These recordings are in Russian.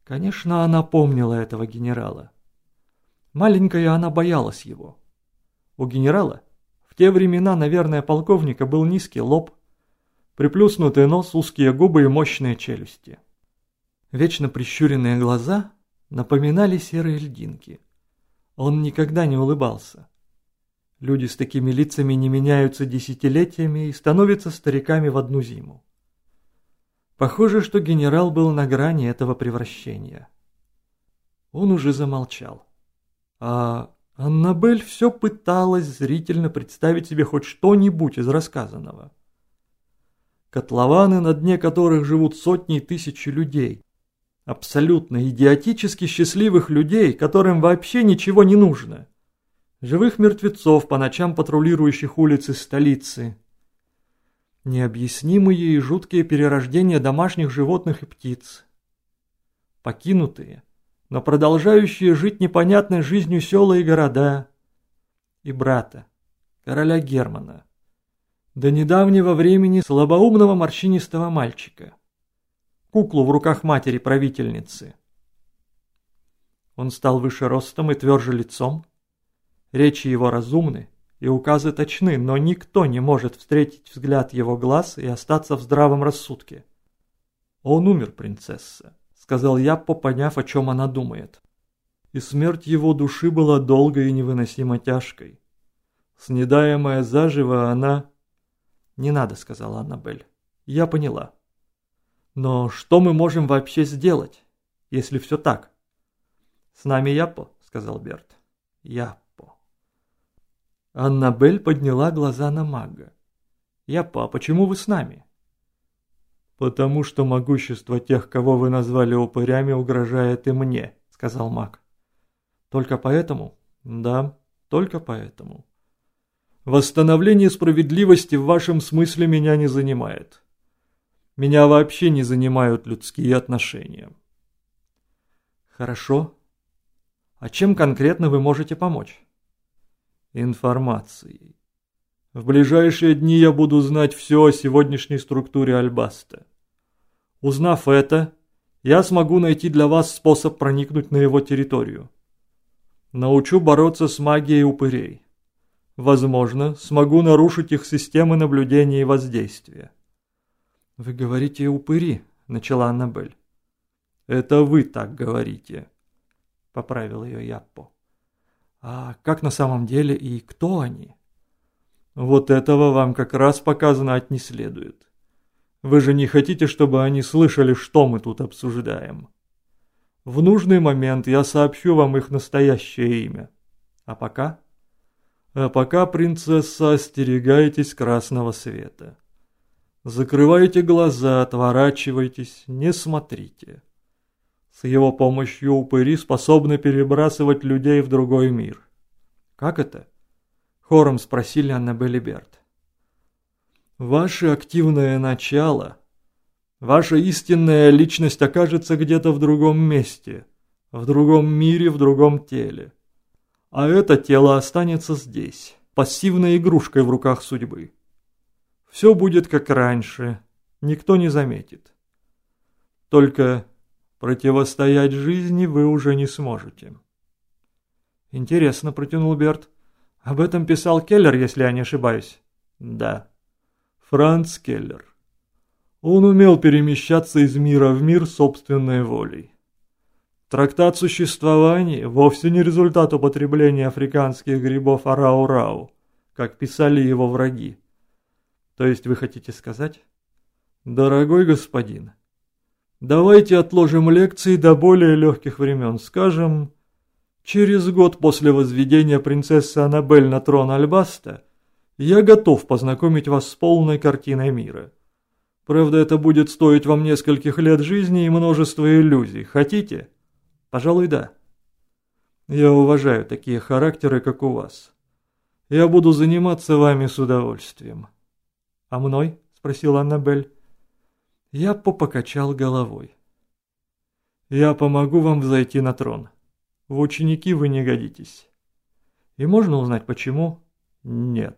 Конечно, она помнила этого генерала. Маленькая она боялась его. У генерала в те времена, наверное, полковника был низкий лоб, приплюснутый нос, узкие губы и мощные челюсти. Вечно прищуренные глаза напоминали серые льдинки. Он никогда не улыбался. Люди с такими лицами не меняются десятилетиями и становятся стариками в одну зиму. Похоже, что генерал был на грани этого превращения. Он уже замолчал. А Аннабель все пыталась зрительно представить себе хоть что-нибудь из рассказанного. Котлованы, на дне которых живут сотни и тысячи людей. Абсолютно идиотически счастливых людей, которым вообще ничего не нужно. Живых мертвецов, по ночам патрулирующих улицы столицы. Необъяснимые и жуткие перерождения домашних животных и птиц. Покинутые, но продолжающие жить непонятной жизнью села и города. И брата, короля Германа. До недавнего времени слабоумного морщинистого мальчика. Куклу в руках матери-правительницы. Он стал выше ростом и тверже лицом. Речи его разумны и указы точны, но никто не может встретить взгляд его глаз и остаться в здравом рассудке. «Он умер, принцесса», — сказал Яппо, поняв, о чем она думает. И смерть его души была долгой и невыносимо тяжкой. Снедаемая заживо, она... «Не надо», — сказала Аннабель. «Я поняла. Но что мы можем вообще сделать, если все так?» «С нами Яппо», — сказал Берт. «Яппо». Аннабель подняла глаза на мага. «Яппо, а почему вы с нами?» «Потому что могущество тех, кого вы назвали упырями, угрожает и мне», — сказал маг. «Только поэтому?» «Да, только поэтому. Восстановление справедливости в вашем смысле меня не занимает. Меня вообще не занимают людские отношения». «Хорошо. А чем конкретно вы можете помочь?» «Информацией. В ближайшие дни я буду знать все о сегодняшней структуре Альбаста. Узнав это, я смогу найти для вас способ проникнуть на его территорию. Научу бороться с магией упырей. Возможно, смогу нарушить их системы наблюдения и воздействия». «Вы говорите упыри», — начала Аннабель. «Это вы так говорите», — поправил ее Яппо. «А как на самом деле и кто они?» «Вот этого вам как раз пока знать не следует. Вы же не хотите, чтобы они слышали, что мы тут обсуждаем. В нужный момент я сообщу вам их настоящее имя. А пока? А пока, принцесса, остерегайтесь красного света. Закрывайте глаза, отворачивайтесь, не смотрите. С его помощью упыри способны перебрасывать людей в другой мир». «Как это?» — хором спросили Аннабель и Берт. «Ваше активное начало, ваша истинная личность окажется где-то в другом месте, в другом мире, в другом теле. А это тело останется здесь, пассивной игрушкой в руках судьбы. Все будет как раньше, никто не заметит. Только противостоять жизни вы уже не сможете». «Интересно», — протянул Берт. «Об этом писал Келлер, если я не ошибаюсь». «Да, Франц Келлер. Он умел перемещаться из мира в мир собственной волей. Трактат существования вовсе не результат употребления африканских грибов арау-рау, как писали его враги. То есть вы хотите сказать?» «Дорогой господин, давайте отложим лекции до более легких времен, скажем, через год после возведения принцессы Аннабель на трон Альбаста я готов познакомить вас с полной картиной мира. Правда, это будет стоить вам нескольких лет жизни и множества иллюзий. Хотите?» «Пожалуй, да. Я уважаю такие характеры, как у вас. Я буду заниматься вами с удовольствием». «А мной?» — спросила Аннабель. Яппо покачал головой. «Я помогу вам взойти на трон. В ученики вы не годитесь». «И можно узнать, почему?» «Нет».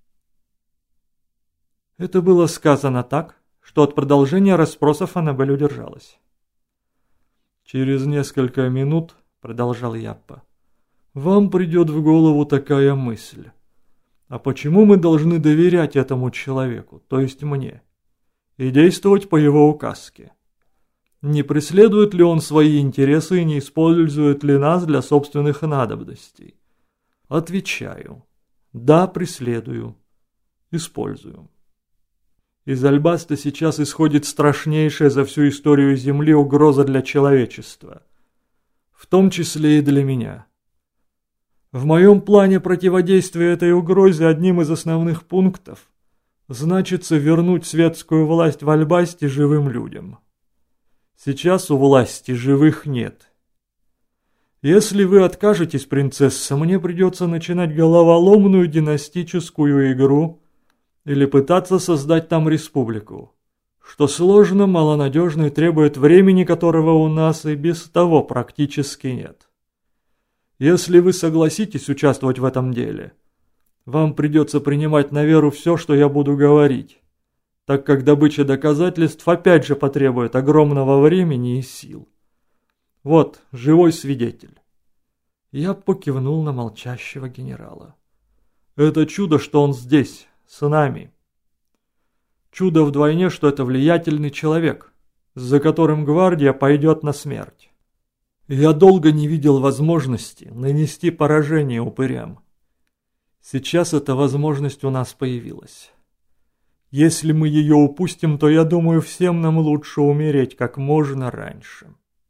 Это было сказано так, что от продолжения расспросов Аннабель удержалась. Через несколько минут, продолжал Яппа, вам придет в голову такая мысль. А почему мы должны доверять этому человеку, то есть мне, и действовать по его указке? Не преследует ли он свои интересы и не использует ли нас для собственных надобностей? Отвечаю. Да, преследую. Использую. Из Альбаста сейчас исходит страшнейшая за всю историю Земли угроза для человечества. В том числе и для меня. В моем плане противодействия этой угрозе одним из основных пунктов значится вернуть светскую власть в Альбасте живым людям. Сейчас у власти живых нет. Если вы откажетесь, принцесса, мне придется начинать головоломную династическую игру или пытаться создать там республику, что сложно, малонадежно и требует времени, которого у нас и без того практически нет. Если вы согласитесь участвовать в этом деле, вам придется принимать на веру все, что я буду говорить, так как добыча доказательств опять же потребует огромного времени и сил. Вот, живой свидетель. Я покивнул на молчащего генерала. Это чудо, что он здесь, с нами. Чудо вдвойне, что это влиятельный человек, за которым гвардия пойдет на смерть. Я долго не видел возможности нанести поражение упырям. Сейчас эта возможность у нас появилась. Если мы ее упустим, то, я думаю, всем нам лучше умереть как можно раньше.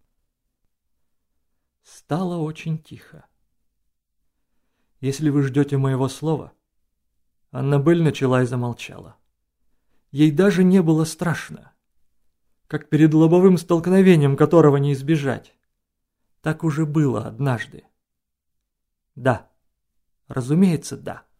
Стало очень тихо. Если вы ждете моего слова... Аннабель начала и замолчала. Ей даже не было страшно. Как перед лобовым столкновением, которого не избежать. Так уже было однажды. Да, разумеется, да.